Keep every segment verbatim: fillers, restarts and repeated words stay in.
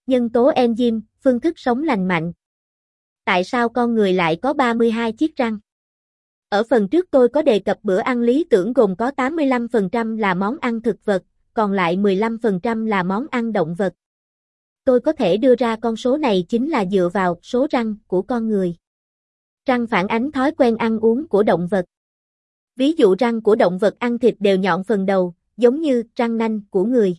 Nhân tố enzyme, phương thức sống lành mạnh. Tại sao con người lại có ba mươi hai chiếc răng? Ở phần trước tôi có đề cập bữa ăn lý tưởng gồm có tám mươi lăm phần trăm là món ăn thực vật, còn lại mười lăm phần trăm là món ăn động vật. Tôi có thể đưa ra con số này chính là dựa vào số răng của con người. Răng phản ánh thói quen ăn uống của động vật. Ví dụ răng của động vật ăn thịt đều nhọn phần đầu, giống như răng nanh của người.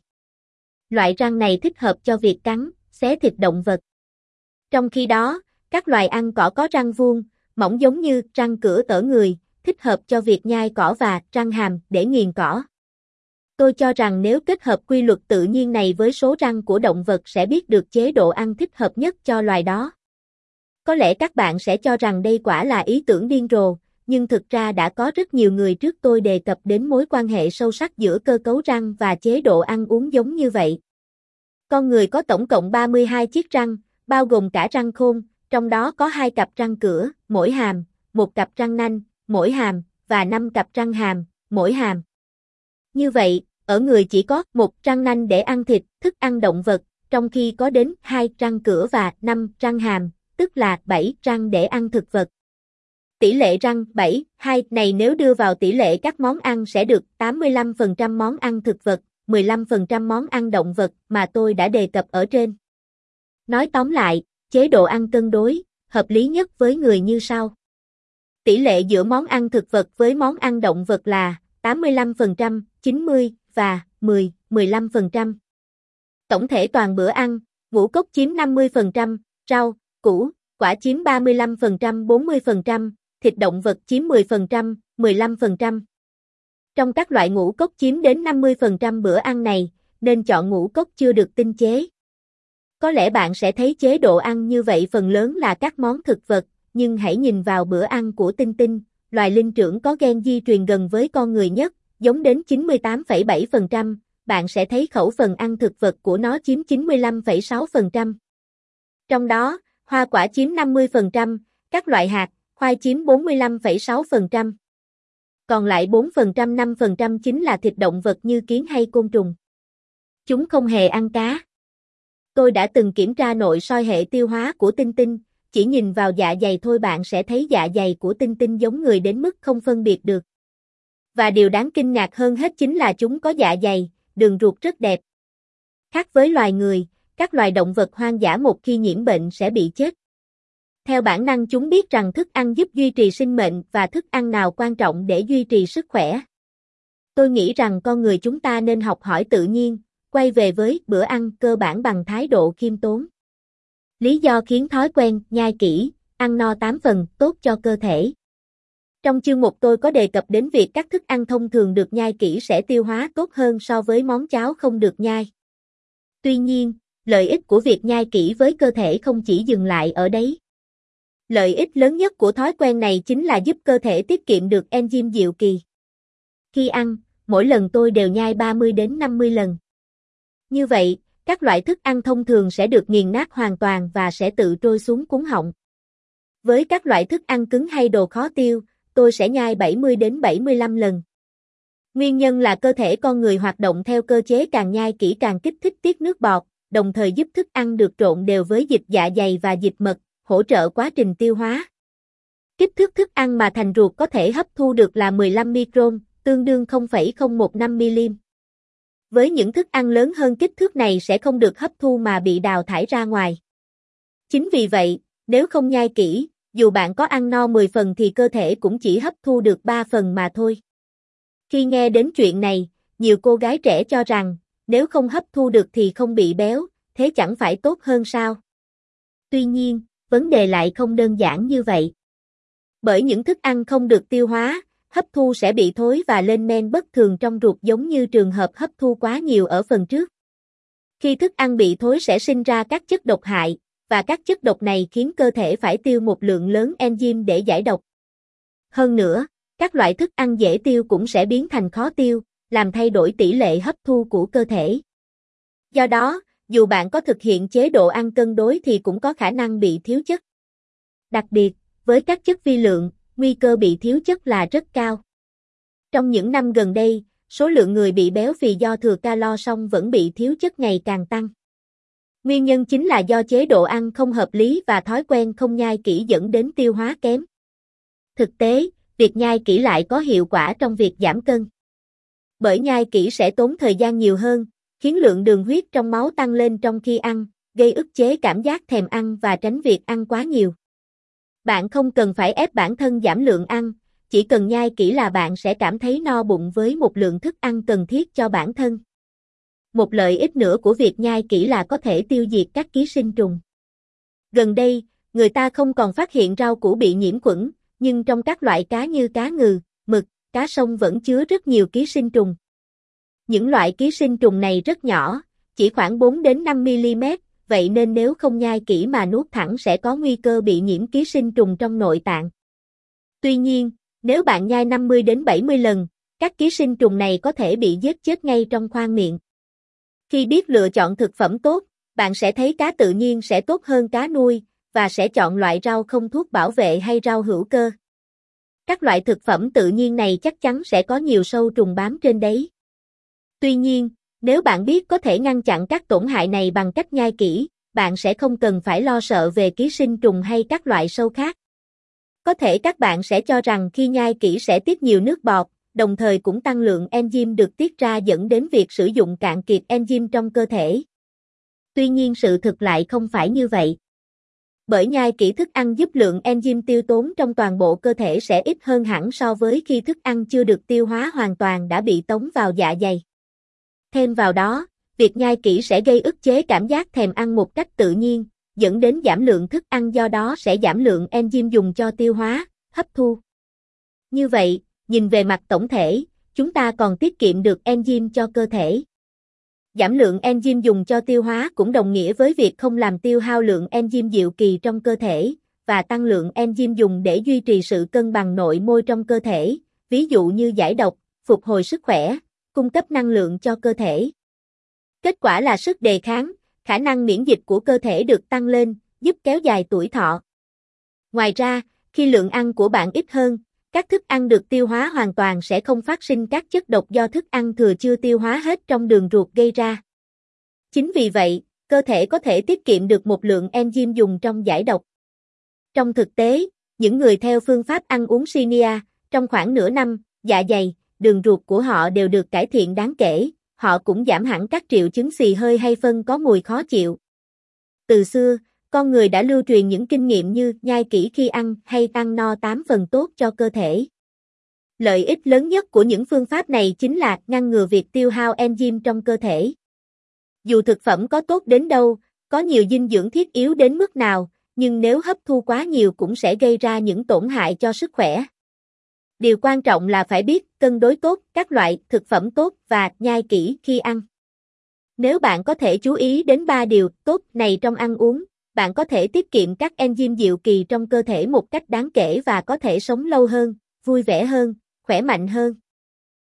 Loại răng này thích hợp cho việc cắn, xé thịt động vật. Trong khi đó, các loài ăn cỏ có răng vuông, mỏng giống như răng cửa ở người, thích hợp cho việc nhai cỏ và răng hàm để nghiền cỏ. Tôi cho rằng nếu kết hợp quy luật tự nhiên này với số răng của động vật sẽ biết được chế độ ăn thích hợp nhất cho loài đó. Có lẽ các bạn sẽ cho rằng đây quả là ý tưởng điên rồ, nhưng thực ra đã có rất nhiều người trước tôi đề cập đến mối quan hệ sâu sắc giữa cơ cấu răng và chế độ ăn uống giống như vậy. Con người có tổng cộng ba mươi hai chiếc răng, bao gồm cả răng khôn, trong đó có hai cặp răng cửa, mỗi hàm, một cặp răng nanh, mỗi hàm, và năm cặp răng hàm, mỗi hàm. Như vậy, ở người chỉ có một răng nanh để ăn thịt, thức ăn động vật, trong khi có đến hai răng cửa và năm răng hàm, tức là bảy răng để ăn thực vật. Tỷ lệ răng bảy hai này nếu đưa vào tỷ lệ các món ăn sẽ được tám mươi lăm phần trăm món ăn thực vật, mười lăm phần trăm món ăn động vật mà tôi đã đề cập ở trên. Nói tóm lại, chế độ ăn cân đối, hợp lý nhất với người như sau. Tỷ lệ giữa món ăn thực vật với món ăn động vật là tám mươi lăm phần trăm, chín mươi và mười, mười lăm phần trăm. Tổng thể toàn bữa ăn, ngũ cốc chiếm năm mươi phần trăm, rau, củ, quả chiếm ba mươi lăm phần trăm, bốn mươi phần trăm, thịt động vật chiếm mười phần trăm, mười lăm phần trăm. Trong các loại ngũ cốc chiếm đến năm mươi phần trăm bữa ăn này, nên chọn ngũ cốc chưa được tinh chế. Có lẽ bạn sẽ thấy chế độ ăn như vậy phần lớn là các món thực vật, nhưng hãy nhìn vào bữa ăn của Tinh Tinh, loài linh trưởng có gen di truyền gần với con người nhất, giống đến chín mươi tám phẩy bảy phần trăm, bạn sẽ thấy khẩu phần ăn thực vật của nó chiếm chín mươi lăm phẩy sáu phần trăm. Trong đó, hoa quả chiếm năm mươi phần trăm, các loại hạt, khoai chiếm bốn mươi lăm phẩy sáu phần trăm. Còn lại bốn phần trăm năm phần trăm chính là thịt động vật như kiến hay côn trùng. Chúng không hề ăn cá. Tôi đã từng kiểm tra nội soi hệ tiêu hóa của Tinh Tinh, chỉ nhìn vào dạ dày thôi bạn sẽ thấy dạ dày của Tinh Tinh giống người đến mức không phân biệt được. Và điều đáng kinh ngạc hơn hết chính là chúng có dạ dày, đường ruột rất đẹp. Khác với loài người, các loài động vật hoang dã một khi nhiễm bệnh sẽ bị chết. Theo bản năng chúng biết rằng thức ăn giúp duy trì sinh mệnh và thức ăn nào quan trọng để duy trì sức khỏe. Tôi nghĩ rằng con người chúng ta nên học hỏi tự nhiên, quay về với bữa ăn cơ bản bằng thái độ khiêm tốn. Lý do khiến thói quen nhai kỹ, ăn no tám phần tốt cho cơ thể. Trong chương mục tôi có đề cập đến việc các thức ăn thông thường được nhai kỹ sẽ tiêu hóa tốt hơn so với món cháo không được nhai. Tuy nhiên, lợi ích của việc nhai kỹ với cơ thể không chỉ dừng lại ở đấy. Lợi ích lớn nhất của thói quen này chính là giúp cơ thể tiết kiệm được enzyme diệu kỳ. Khi ăn, mỗi lần tôi đều nhai ba mươi đến năm mươi lần. Như vậy, các loại thức ăn thông thường sẽ được nghiền nát hoàn toàn và sẽ tự trôi xuống cuống họng. Với các loại thức ăn cứng hay đồ khó tiêu, tôi sẽ nhai bảy mươi đến bảy mươi lăm lần. Nguyên nhân là cơ thể con người hoạt động theo cơ chế càng nhai kỹ càng kích thích tiết nước bọt, đồng thời giúp thức ăn được trộn đều với dịch dạ dày và dịch mật, hỗ trợ quá trình tiêu hóa. Kích thước thức ăn mà thành ruột có thể hấp thu được là mười lăm micron, tương đương không phẩy không một năm mi-li-mét. Với những thức ăn lớn hơn kích thước này sẽ không được hấp thu mà bị đào thải ra ngoài. Chính vì vậy, nếu không nhai kỹ, dù bạn có ăn no mười phần thì cơ thể cũng chỉ hấp thu được ba phần mà thôi. Khi nghe đến chuyện này, nhiều cô gái trẻ cho rằng, nếu không hấp thu được thì không bị béo, thế chẳng phải tốt hơn sao? Tuy nhiên, vấn đề lại không đơn giản như vậy. Bởi những thức ăn không được tiêu hóa, hấp thu sẽ bị thối và lên men bất thường trong ruột giống như trường hợp hấp thu quá nhiều ở phần trước. Khi thức ăn bị thối sẽ sinh ra các chất độc hại, và các chất độc này khiến cơ thể phải tiêu một lượng lớn enzyme để giải độc. Hơn nữa, các loại thức ăn dễ tiêu cũng sẽ biến thành khó tiêu, làm thay đổi tỷ lệ hấp thu của cơ thể. Do đó, dù bạn có thực hiện chế độ ăn cân đối thì cũng có khả năng bị thiếu chất. Đặc biệt, với các chất vi lượng, nguy cơ bị thiếu chất là rất cao. Trong những năm gần đây, số lượng người bị béo phì do thừa calo song vẫn bị thiếu chất ngày càng tăng. Nguyên nhân chính là do chế độ ăn không hợp lý và thói quen không nhai kỹ dẫn đến tiêu hóa kém. Thực tế, việc nhai kỹ lại có hiệu quả trong việc giảm cân. Bởi nhai kỹ sẽ tốn thời gian nhiều hơn, khiến lượng đường huyết trong máu tăng lên trong khi ăn, gây ức chế cảm giác thèm ăn và tránh việc ăn quá nhiều. Bạn không cần phải ép bản thân giảm lượng ăn, chỉ cần nhai kỹ là bạn sẽ cảm thấy no bụng với một lượng thức ăn cần thiết cho bản thân. Một lợi ích nữa của việc nhai kỹ là có thể tiêu diệt các ký sinh trùng. Gần đây, người ta không còn phát hiện rau củ bị nhiễm khuẩn, nhưng trong các loại cá như cá ngừ, mực, cá sông vẫn chứa rất nhiều ký sinh trùng. Những loại ký sinh trùng này rất nhỏ, chỉ khoảng bốn đến năm mi-li-mét, vậy nên nếu không nhai kỹ mà nuốt thẳng sẽ có nguy cơ bị nhiễm ký sinh trùng trong nội tạng. Tuy nhiên, nếu bạn nhai năm mươi đến bảy mươi lần, các ký sinh trùng này có thể bị giết chết ngay trong khoang miệng. Khi biết lựa chọn thực phẩm tốt, bạn sẽ thấy cá tự nhiên sẽ tốt hơn cá nuôi, và sẽ chọn loại rau không thuốc bảo vệ hay rau hữu cơ. Các loại thực phẩm tự nhiên này chắc chắn sẽ có nhiều sâu trùng bám trên đấy. Tuy nhiên, nếu bạn biết có thể ngăn chặn các tổn hại này bằng cách nhai kỹ, bạn sẽ không cần phải lo sợ về ký sinh trùng hay các loại sâu khác. Có thể các bạn sẽ cho rằng khi nhai kỹ sẽ tiết nhiều nước bọt, đồng thời cũng tăng lượng enzyme được tiết ra dẫn đến việc sử dụng cạn kiệt enzyme trong cơ thể. Tuy nhiên sự thực lại không phải như vậy. Bởi nhai kỹ thức ăn giúp lượng enzyme tiêu tốn trong toàn bộ cơ thể sẽ ít hơn hẳn so với khi thức ăn chưa được tiêu hóa hoàn toàn đã bị tống vào dạ dày. Thêm vào đó, việc nhai kỹ sẽ gây ức chế cảm giác thèm ăn một cách tự nhiên, dẫn đến giảm lượng thức ăn, do đó sẽ giảm lượng enzyme dùng cho tiêu hóa, hấp thu. Như vậy, nhìn về mặt tổng thể, chúng ta còn tiết kiệm được enzyme cho cơ thể. Giảm lượng enzyme dùng cho tiêu hóa cũng đồng nghĩa với việc không làm tiêu hao lượng enzyme diệu kỳ trong cơ thể, và tăng lượng enzyme dùng để duy trì sự cân bằng nội môi trong cơ thể, ví dụ như giải độc, phục hồi sức khỏe, cung cấp năng lượng cho cơ thể. Kết quả là sức đề kháng, khả năng miễn dịch của cơ thể được tăng lên, giúp kéo dài tuổi thọ. Ngoài ra, khi lượng ăn của bạn ít hơn, các thức ăn được tiêu hóa hoàn toàn sẽ không phát sinh các chất độc do thức ăn thừa chưa tiêu hóa hết trong đường ruột gây ra. Chính vì vậy, cơ thể có thể tiết kiệm được một lượng enzyme dùng trong giải độc. Trong thực tế, những người theo phương pháp ăn uống Shinya, trong khoảng nửa năm, dạ dày, đường ruột của họ đều được cải thiện đáng kể, họ cũng giảm hẳn các triệu chứng xì hơi hay phân có mùi khó chịu. Từ xưa, con người đã lưu truyền những kinh nghiệm như nhai kỹ khi ăn hay ăn no tám phần tốt cho cơ thể. Lợi ích lớn nhất của những phương pháp này chính là ngăn ngừa việc tiêu hao enzyme trong cơ thể. Dù thực phẩm có tốt đến đâu, có nhiều dinh dưỡng thiết yếu đến mức nào, nhưng nếu hấp thu quá nhiều cũng sẽ gây ra những tổn hại cho sức khỏe. Điều quan trọng là phải biết cân đối tốt các loại thực phẩm tốt và nhai kỹ khi ăn. Nếu bạn có thể chú ý đến ba điều tốt này trong ăn uống, bạn có thể tiết kiệm các enzyme diệu kỳ trong cơ thể một cách đáng kể và có thể sống lâu hơn, vui vẻ hơn, khỏe mạnh hơn.